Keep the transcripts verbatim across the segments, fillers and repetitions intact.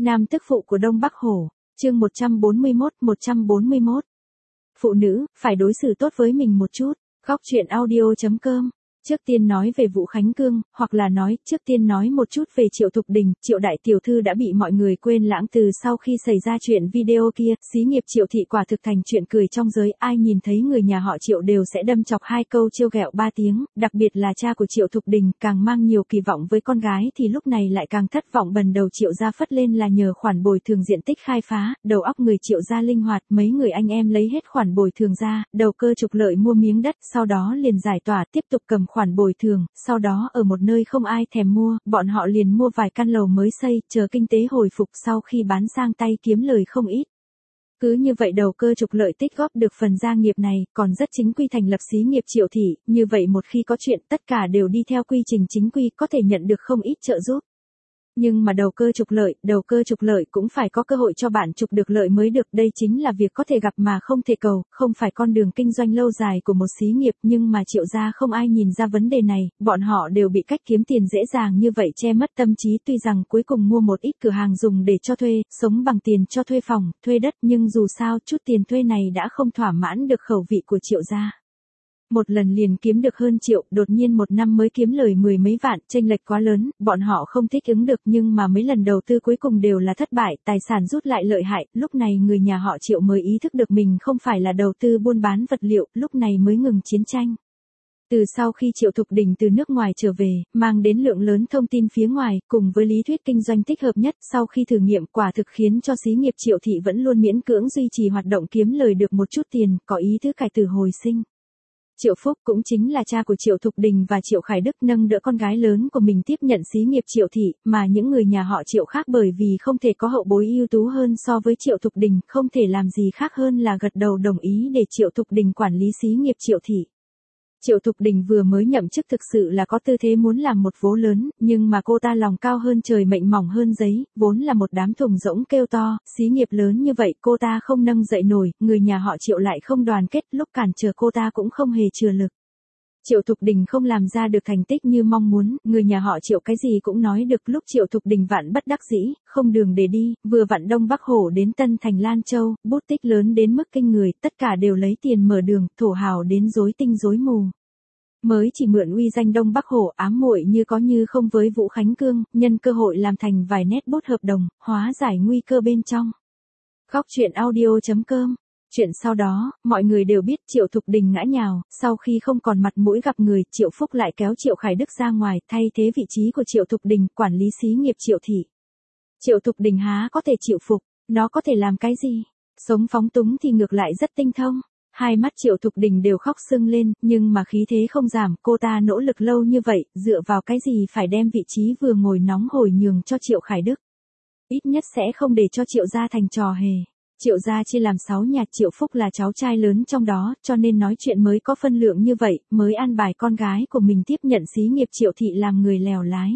Nam tức phụ của Đông Bắc Hổ, chương một trăm bốn mươi mốt, một trăm bốn mươi mốt. Phụ nữ, phải đối xử tốt với mình một chút. Góc truyện audio chấm com. Trước tiên nói về Vũ Khánh Cương, hoặc là nói, trước tiên nói một chút về Triệu Thục Đình. Triệu đại tiểu thư đã bị mọi người quên lãng từ sau khi xảy ra chuyện video kia. Xí nghiệp Triệu thị quả thực thành chuyện cười trong giới, ai nhìn thấy người nhà họ Triệu đều sẽ đâm chọc hai câu trêu ghẹo ba tiếng. Đặc biệt là cha của Triệu Thục Đình, càng mang nhiều kỳ vọng với con gái thì lúc này lại càng thất vọng. Bần đầu Triệu gia phất lên là nhờ khoản bồi thường diện tích khai phá, đầu óc người Triệu gia linh hoạt, mấy người anh em lấy hết khoản bồi thường ra, đầu cơ trục lợi mua miếng đất, sau đó liền giải tỏa, tiếp tục cầm khoản bồi thường, sau đó ở một nơi không ai thèm mua, bọn họ liền mua vài căn lầu mới xây, chờ kinh tế hồi phục sau khi bán sang tay kiếm lời không ít. Cứ như vậy đầu cơ trục lợi tích góp được phần gia nghiệp này, còn rất chính quy thành lập xí nghiệp Triệu thị, như vậy một khi có chuyện tất cả đều đi theo quy trình chính quy, có thể nhận được không ít trợ giúp. Nhưng mà đầu cơ trục lợi, đầu cơ trục lợi cũng phải có cơ hội cho bạn trục được lợi mới được, đây chính là việc có thể gặp mà không thể cầu, không phải con đường kinh doanh lâu dài của một xí nghiệp, nhưng mà Triệu gia không ai nhìn ra vấn đề này, bọn họ đều bị cách kiếm tiền dễ dàng như vậy che mất tâm trí, tuy rằng cuối cùng mua một ít cửa hàng dùng để cho thuê, sống bằng tiền cho thuê phòng, thuê đất, nhưng dù sao chút tiền thuê này đã không thỏa mãn được khẩu vị của Triệu gia. Một lần liền kiếm được hơn triệu, đột nhiên một năm mới kiếm lời mười mấy vạn, chênh lệch quá lớn, bọn họ không thích ứng được, nhưng mà mấy lần đầu tư cuối cùng đều là thất bại, tài sản rút lại lợi hại, lúc này người nhà họ Triệu mới ý thức được mình không phải là đầu tư buôn bán vật liệu, lúc này mới ngừng chiến tranh. Từ sau khi Triệu Thục Đình từ nước ngoài trở về, mang đến lượng lớn thông tin phía ngoài, cùng với lý thuyết kinh doanh thích hợp nhất, sau khi thử nghiệm quả thực khiến cho xí nghiệp Triệu thị vẫn luôn miễn cưỡng duy trì hoạt động kiếm lời được một chút tiền, có ý thức cải tử hồi sinh. Triệu Phúc cũng chính là cha của Triệu Thục Đình và Triệu Khải Đức nâng đỡ con gái lớn của mình tiếp nhận xí nghiệp Triệu thị, mà những người nhà họ Triệu khác bởi vì không thể có hậu bối ưu tú hơn so với Triệu Thục Đình, không thể làm gì khác hơn là gật đầu đồng ý để Triệu Thục Đình quản lý xí nghiệp Triệu thị. Triệu Thục Đình vừa mới nhậm chức thực sự là có tư thế muốn làm một vố lớn, nhưng mà cô ta lòng cao hơn trời mệnh mỏng hơn giấy, vốn là một đám thùng rỗng kêu to, xí nghiệp lớn như vậy cô ta không nâng dậy nổi, người nhà họ Triệu lại không đoàn kết, lúc cản trở cô ta cũng không hề chừa lực. Triệu Thục Đình không làm ra được thành tích như mong muốn, người nhà họ Triệu cái gì cũng nói được, lúc Triệu Thục Đình vạn bất đắc dĩ, không đường để đi, vừa vặn Đông Bắc Hổ đến Tân Thành Lan Châu, bút tích lớn đến mức kinh người, tất cả đều lấy tiền mở đường, thổ hào đến rối tinh rối mù. Mới chỉ mượn uy danh Đông Bắc Hổ, ám muội như có như không với Vũ Khánh Cương, nhân cơ hội làm thành vài nét bút hợp đồng, hóa giải nguy cơ bên trong. Góc truyện audio chấm com. Chuyện sau đó, mọi người đều biết Triệu Thục Đình ngã nhào, sau khi không còn mặt mũi gặp người, Triệu Phúc lại kéo Triệu Khải Đức ra ngoài, thay thế vị trí của Triệu Thục Đình, quản lý xí nghiệp Triệu thị. Triệu Thục Đình há có thể chịu phục, nó có thể làm cái gì? Sống phóng túng thì ngược lại rất tinh thông. Hai mắt Triệu Thục Đình đều khóc sưng lên, nhưng mà khí thế không giảm, cô ta nỗ lực lâu như vậy, dựa vào cái gì phải đem vị trí vừa ngồi nóng hổi nhường cho Triệu Khải Đức. Ít nhất sẽ không để cho Triệu gia thành trò hề. Triệu gia chia làm sáu nhà, Triệu Phúc là cháu trai lớn trong đó, cho nên nói chuyện mới có phân lượng như vậy, mới an bài con gái của mình tiếp nhận xí nghiệp Triệu thị làm người lèo lái.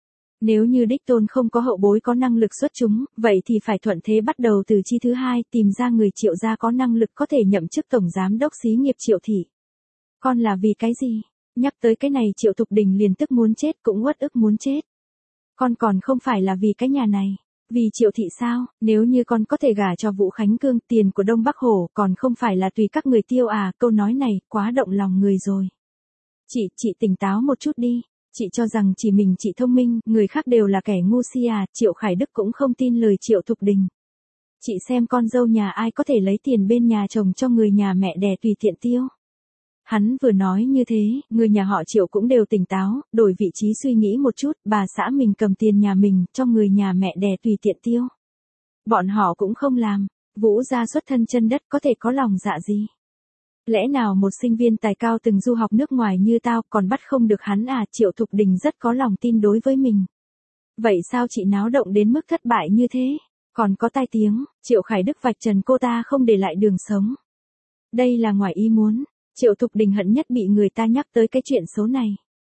Nếu như đích tôn không có hậu bối có năng lực xuất chúng, vậy thì phải thuận thế bắt đầu từ chi thứ hai, tìm ra người Triệu gia có năng lực có thể nhậm chức tổng giám đốc xí nghiệp Triệu thị. Con là vì cái gì? Nhắc tới cái này Triệu Thục Đình liền tức muốn chết cũng uất ức muốn chết. Con còn không phải là vì cái nhà này. Vì Triệu thị sao? Nếu như con có thể gả cho Vũ Khánh Cương, tiền của Đông Bắc Hổ còn không phải là tùy các người tiêu à? Câu nói này quá động lòng người rồi. Chị, chị tỉnh táo một chút đi. Chị cho rằng chỉ mình chị thông minh, người khác đều là kẻ ngu si à? Triệu Khải Đức cũng không tin lời Triệu Thục Đình. Chị xem con dâu nhà ai có thể lấy tiền bên nhà chồng cho người nhà mẹ đẻ tùy tiện tiêu. Hắn vừa nói như thế, người nhà họ Triệu cũng đều tỉnh táo, đổi vị trí suy nghĩ một chút, bà xã mình cầm tiền nhà mình, cho người nhà mẹ đẻ tùy tiện tiêu. Bọn họ cũng không làm, Vũ gia xuất thân chân đất có thể có lòng dạ gì. Lẽ nào một sinh viên tài cao từng du học nước ngoài như tao còn bắt không được hắn à? Triệu Thục Đình rất có lòng tin đối với mình. Vậy sao chị náo động đến mức thất bại như thế? Còn có tai tiếng, Triệu Khải Đức vạch trần cô ta không để lại đường sống. Đây là ngoài ý muốn. Triệu Thục Đình hận nhất bị người ta nhắc tới cái chuyện xấu này.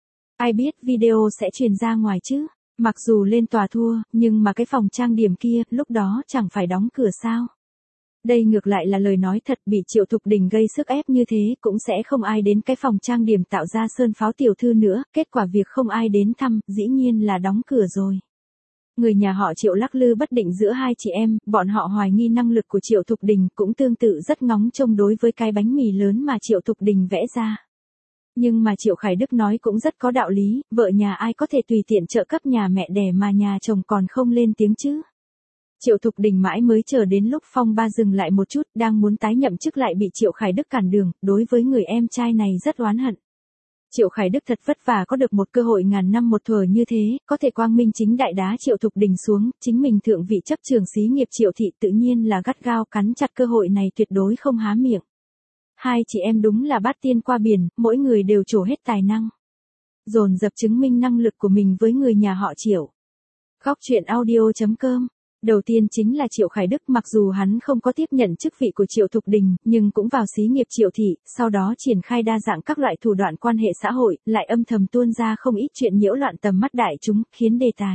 Ai biết video sẽ truyền ra ngoài chứ? Mặc dù lên tòa thua, nhưng mà cái phòng trang điểm kia, lúc đó chẳng phải đóng cửa sao? Đây ngược lại là lời nói thật, bị Triệu Thục Đình gây sức ép như thế, cũng sẽ không ai đến cái phòng trang điểm tạo ra sơn pháo tiểu thư nữa, kết quả việc không ai đến thăm, dĩ nhiên là đóng cửa rồi. Người nhà họ Triệu lắc lư bất định giữa hai chị em, bọn họ hoài nghi năng lực của Triệu Thục Đình, cũng tương tự rất ngóng trông đối với cái bánh mì lớn mà Triệu Thục Đình vẽ ra. Nhưng mà Triệu Khải Đức nói cũng rất có đạo lý, vợ nhà ai có thể tùy tiện trợ cấp nhà mẹ đẻ mà nhà chồng còn không lên tiếng chứ. Triệu Thục Đình mãi mới chờ đến lúc phong ba dừng lại một chút, đang muốn tái nhậm chức lại bị Triệu Khải Đức cản đường, đối với người em trai này rất oán hận. Triệu Khải Đức thật vất vả có được một cơ hội ngàn năm một thuở như thế, có thể quang minh chính đại đá Triệu Thục Đình xuống, chính mình thượng vị chấp trường xí nghiệp Triệu thị tự nhiên là gắt gao cắn chặt cơ hội này tuyệt đối không há miệng. Hai chị em đúng là bát tiên qua biển, mỗi người đều trổ hết tài năng. Dồn dập chứng minh năng lực của mình với người nhà họ Triệu. Góc truyện audio chấm com. Đầu tiên chính là Triệu Khải Đức, mặc dù hắn không có tiếp nhận chức vị của Triệu Thục Đình, nhưng cũng vào xí nghiệp Triệu thị, sau đó triển khai đa dạng các loại thủ đoạn quan hệ xã hội, lại âm thầm tuôn ra không ít chuyện nhiễu loạn tầm mắt đại chúng, khiến đề tài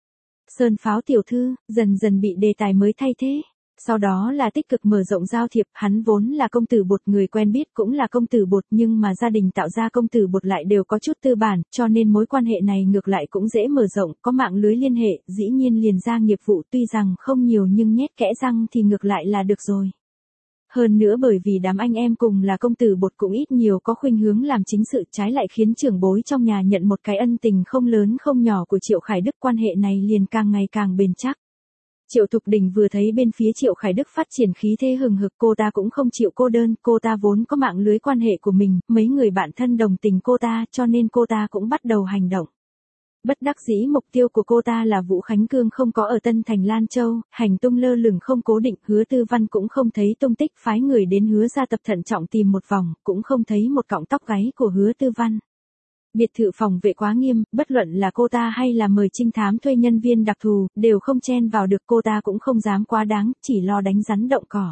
Sơn Pháo tiểu thư dần dần bị đề tài mới thay thế. Sau đó là tích cực mở rộng giao thiệp, hắn vốn là công tử bột, người quen biết cũng là công tử bột, nhưng mà gia đình tạo ra công tử bột lại đều có chút tư bản, cho nên mối quan hệ này ngược lại cũng dễ mở rộng, có mạng lưới liên hệ, dĩ nhiên liền ra nghiệp vụ, tuy rằng không nhiều nhưng nhét kẽ răng thì ngược lại là được rồi. Hơn nữa bởi vì đám anh em cùng là công tử bột cũng ít nhiều có khuynh hướng làm chính sự, trái lại khiến trưởng bối trong nhà nhận một cái ân tình không lớn không nhỏ của Triệu Khải Đức, quan hệ này liền càng ngày càng bền chắc. Triệu Thục Đình vừa thấy bên phía Triệu Khải Đức phát triển khí thế hừng hực, cô ta cũng không chịu cô đơn, cô ta vốn có mạng lưới quan hệ của mình, mấy người bạn thân đồng tình cô ta, cho nên cô ta cũng bắt đầu hành động. Bất đắc dĩ mục tiêu của cô ta là Vũ Khánh Cương không có ở Tân Thành Lan Châu, hành tung lơ lửng không cố định, Hứa Tư Văn cũng không thấy tung tích, phái người đến Hứa gia tập thận trọng tìm một vòng, cũng không thấy một cọng tóc gáy của Hứa Tư Văn. Biệt thự phòng vệ quá nghiêm, bất luận là cô ta hay là mời trinh thám thuê nhân viên đặc thù, đều không chen vào được, cô ta cũng không dám quá đáng, chỉ lo đánh rắn động cỏ.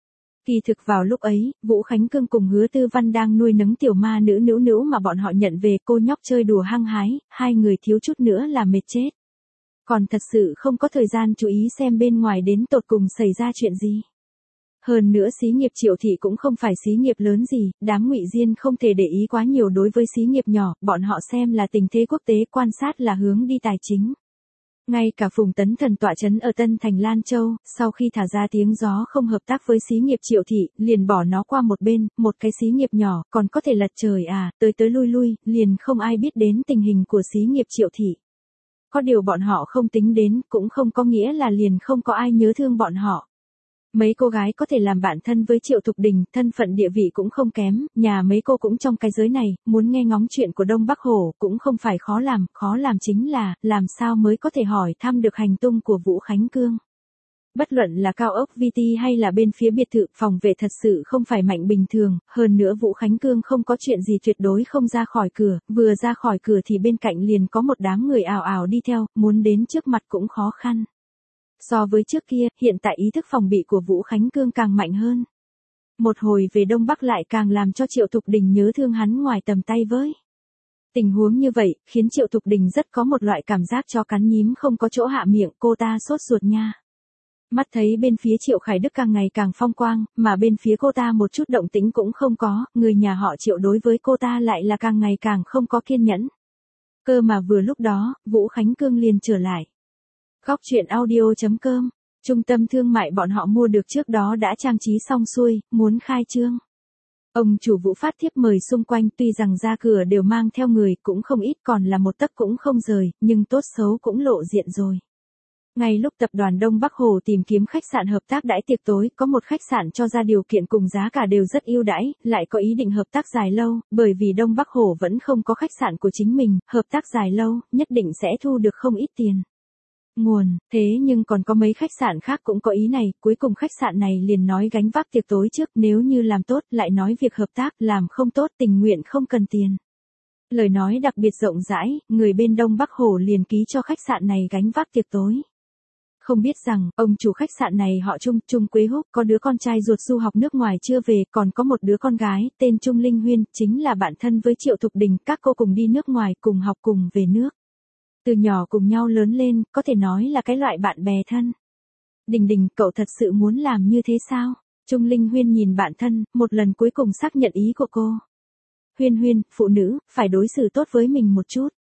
Kỳ thực vào lúc ấy, Vũ Khánh Cương cùng Hứa Tư Văn đang nuôi nấng tiểu ma nữ nữ nữ mà bọn họ nhận về, cô nhóc chơi đùa hăng hái, hai người thiếu chút nữa là mệt chết. Còn thật sự không có thời gian chú ý xem bên ngoài đến tột cùng xảy ra chuyện gì. Hơn nữa xí nghiệp Triệu thị cũng không phải xí nghiệp lớn gì, đám Ngụy Diên không thể để ý quá nhiều đối với xí nghiệp nhỏ, bọn họ xem là tình thế quốc tế, quan sát là hướng đi tài chính. Ngay cả Phùng Tấn Thần tọa trấn ở Tân Thành Lan Châu, sau khi thả ra tiếng gió không hợp tác với xí nghiệp Triệu thị, liền bỏ nó qua một bên, một cái xí nghiệp nhỏ, còn có thể lật trời à, tới tới lui lui, liền không ai biết đến tình hình của xí nghiệp Triệu thị. Có điều bọn họ không tính đến, cũng không có nghĩa là liền không có ai nhớ thương bọn họ. Mấy cô gái có thể làm bạn thân với Triệu Thục Đình, thân phận địa vị cũng không kém, nhà mấy cô cũng trong cái giới này, muốn nghe ngóng chuyện của Đông Bắc Hổ cũng không phải khó làm, khó làm chính là, làm sao mới có thể hỏi thăm được hành tung của Vũ Khánh Cương. Bất luận là cao ốc vê tê hay là bên phía biệt thự, phòng vệ thật sự không phải mạnh bình thường, hơn nữa Vũ Khánh Cương không có chuyện gì tuyệt đối không ra khỏi cửa, vừa ra khỏi cửa thì bên cạnh liền có một đám người ào ào đi theo, muốn đến trước mặt cũng khó khăn. So với trước kia, hiện tại ý thức phòng bị của Vũ Khánh Cương càng mạnh hơn. Một hồi về Đông Bắc lại càng làm cho Triệu Thục Đình nhớ thương hắn ngoài tầm tay với. Tình huống như vậy, khiến Triệu Thục Đình rất có một loại cảm giác cho cắn nhím không có chỗ hạ miệng, cô ta sốt ruột nha. Mắt thấy bên phía Triệu Khải Đức càng ngày càng phong quang, mà bên phía cô ta một chút động tĩnh cũng không có, người nhà họ Triệu đối với cô ta lại là càng ngày càng không có kiên nhẫn. Cơ mà vừa lúc đó, Vũ Khánh Cương liền trở lại. Góc truyện audio chấm com, trung tâm thương mại bọn họ mua được trước đó đã trang trí xong xuôi, muốn khai trương. Ông chủ Vũ phát thiếp mời xung quanh, tuy rằng ra cửa đều mang theo người, cũng không ít, còn là một tấc cũng không rời, nhưng tốt xấu cũng lộ diện rồi. Ngay lúc tập đoàn Đông Bắc Hồ tìm kiếm khách sạn hợp tác đãi tiệc tối, có một khách sạn cho ra điều kiện cùng giá cả đều rất ưu đãi, lại có ý định hợp tác dài lâu, bởi vì Đông Bắc Hồ vẫn không có khách sạn của chính mình, hợp tác dài lâu, nhất định sẽ thu được không ít tiền. Nguồn, thế nhưng còn có mấy khách sạn khác cũng có ý này, cuối cùng khách sạn này liền nói gánh vác tiệc tối trước, nếu như làm tốt lại nói việc hợp tác, làm không tốt tình nguyện không cần tiền. Lời nói đặc biệt rộng rãi, người bên Đông Bắc Hồ liền ký cho khách sạn này gánh vác tiệc tối. Không biết rằng, ông chủ khách sạn này họ Trung, Trung Quế Húc, có đứa con trai ruột du học nước ngoài chưa về, còn có một đứa con gái, tên Trung Linh Huyên, chính là bạn thân với Triệu Thục Đình, các cô cùng đi nước ngoài, cùng học cùng về nước. Từ nhỏ cùng nhau lớn lên, có thể nói là cái loại bạn bè thân. Đình Đình, cậu thật sự muốn làm như thế sao? Trung Linh Huyên nhìn bạn thân, một lần cuối cùng xác nhận ý của cô. Huyên Huyên, phụ nữ, phải đối xử tốt với mình một chút.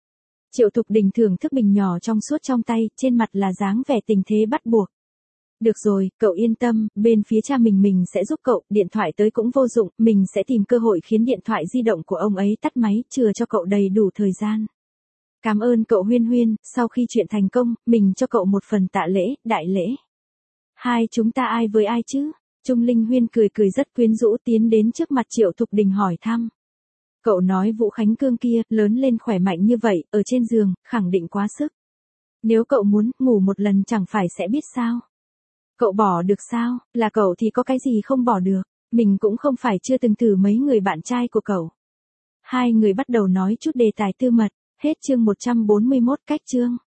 Triệu Thục Đình thưởng thức bình nhỏ trong suốt trong tay, trên mặt là dáng vẻ tình thế bắt buộc. Được rồi, cậu yên tâm, bên phía cha mình mình sẽ giúp cậu, điện thoại tới cũng vô dụng, mình sẽ tìm cơ hội khiến điện thoại di động của ông ấy tắt máy, chừa cho cậu đầy đủ thời gian. Cảm ơn cậu Huyên Huyên, sau khi chuyện thành công, mình cho cậu một phần tạ lễ, đại lễ. Hai chúng ta ai với ai chứ? Trung Linh Huyên cười cười rất quyến rũ tiến đến trước mặt Triệu Thục Đình hỏi thăm. Cậu nói Vũ Khánh Cương kia, lớn lên khỏe mạnh như vậy, ở trên giường, khẳng định quá sức. Nếu cậu muốn, ngủ một lần chẳng phải sẽ biết sao. Cậu bỏ được sao, là cậu thì có cái gì không bỏ được, mình cũng không phải chưa từng thử mấy người bạn trai của cậu. Hai người bắt đầu nói chút đề tài tư mật, hết chương một trăm bốn mươi mốt cách chương.